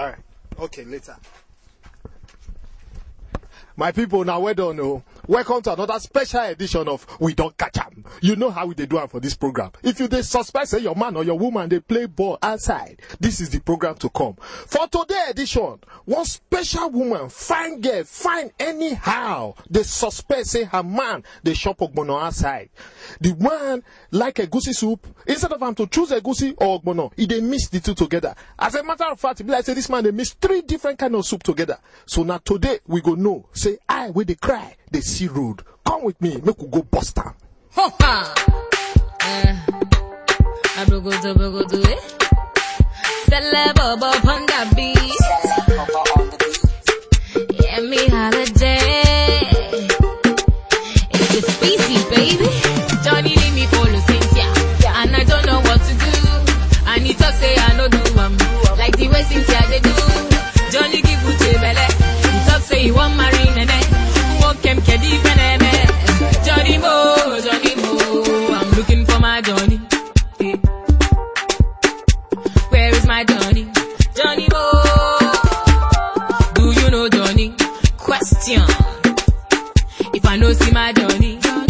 All right. Okay, later. My people, now well done. Oh. Welcome to another special edition of We Don't Catch 'em. You know how we dey do it for this program. If you dey suspect say your man or your woman they play ball outside, this is the program to come. For today's edition, one special woman, fine girl, fine anyhow, they suspect say her man they shop ogbono outside. The one like a goosey soup, instead of him to choose a goosey or ogbono, he they mix the two together. As a matter of fact, it be like say this man they mix 3 different kind of soup together. So now today we go know. Say I with the cry, they see road. Come with me, make we go bust down. Ho ha! I broke to it. Celeb on the beat. Yeah, me holiday. It's a species, baby. Johnny leave me follow Cynthia, and I don't know what to do. And he talk say I no do like the way Cynthia they do. Johnny give Uche belle. He talk say he want marry nene. Johnny Mo, I'm looking for my Johnny. Where is my Johnny? Johnny Mo, do you know Johnny? Question. If I know see my Johnny, I'm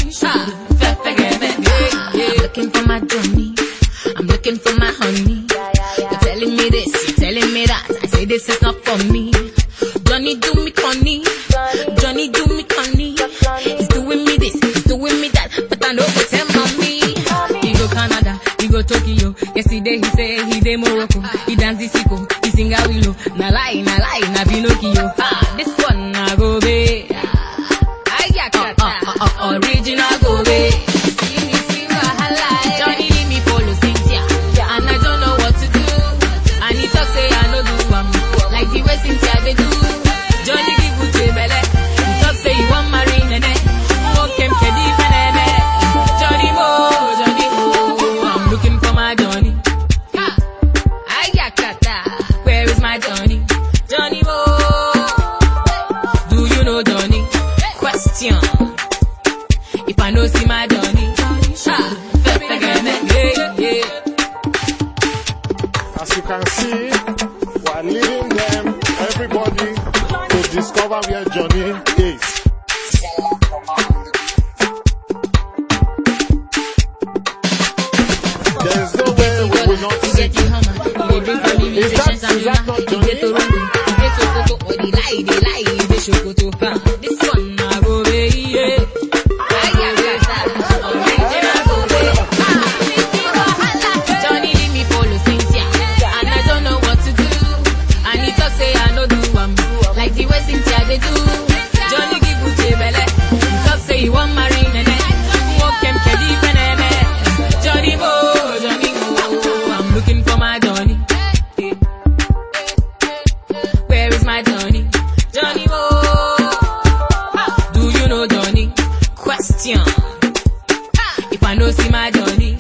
looking for my Johnny. I'm looking for my honey. You're telling me this, you're telling me that. I say this is not for me. Johnny do me funny. Johnny do me funny. He's doing me this, he's doing me that, but I know go tell mommy. He go Canada, he go Tokyo. Yesterday he say he dey Morocco. He dance the sicko, he sing a willow. Na lie, na Pinocchio. This one na go be. Original go be. Johnny leave me follow Cynthia, and I don't know what to do. And he talk say I no do like the way Cynthia they do. Johnny give Uche belle. He talk say he want marry nene. Johnny Mo, I'm looking for my Johnny. Where is my Johnny? Johnny Mo, do you know Johnny? Question. If I know see my Johnny, As you can see, we are leading them, everybody, to discover where Johnny is. There is no way we will not see. Is that not Johnny? This one I go be. Johnny leave me follow Cynthia, and I don't know what to do. And he talk say I no do like the way Cynthia they do. Johnny give Uche belle. He talk say he want marry nene. Johnny Mo, I'm looking for my Johnny. Where is my Johnny? Johnny Mo, do you know Johnny? Question. If I know see my Johnny,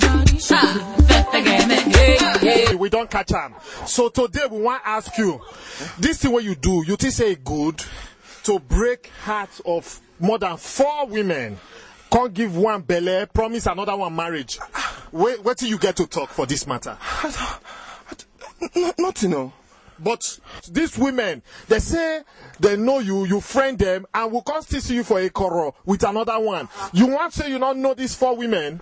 we don't catch him. So today we want to ask you, this thing what you do, you think say good to break hearts of more than 4 women? Can't give one belle, promise another one marriage. Wait till you get to talk for this matter. Nothing, no. But these women, they say they know you, you friend them, and will come still see you for a quarrel with another one. You want to say you don't know these 4 women?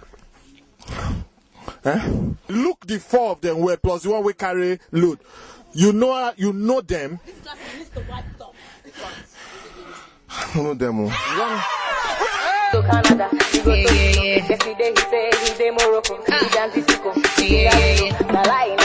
Look the 4 of them were plus the one we carry load. You know them. I don't know them. To Canada, he go to Yesterday he say he dey Morocco. He dance the sicko. Na lie.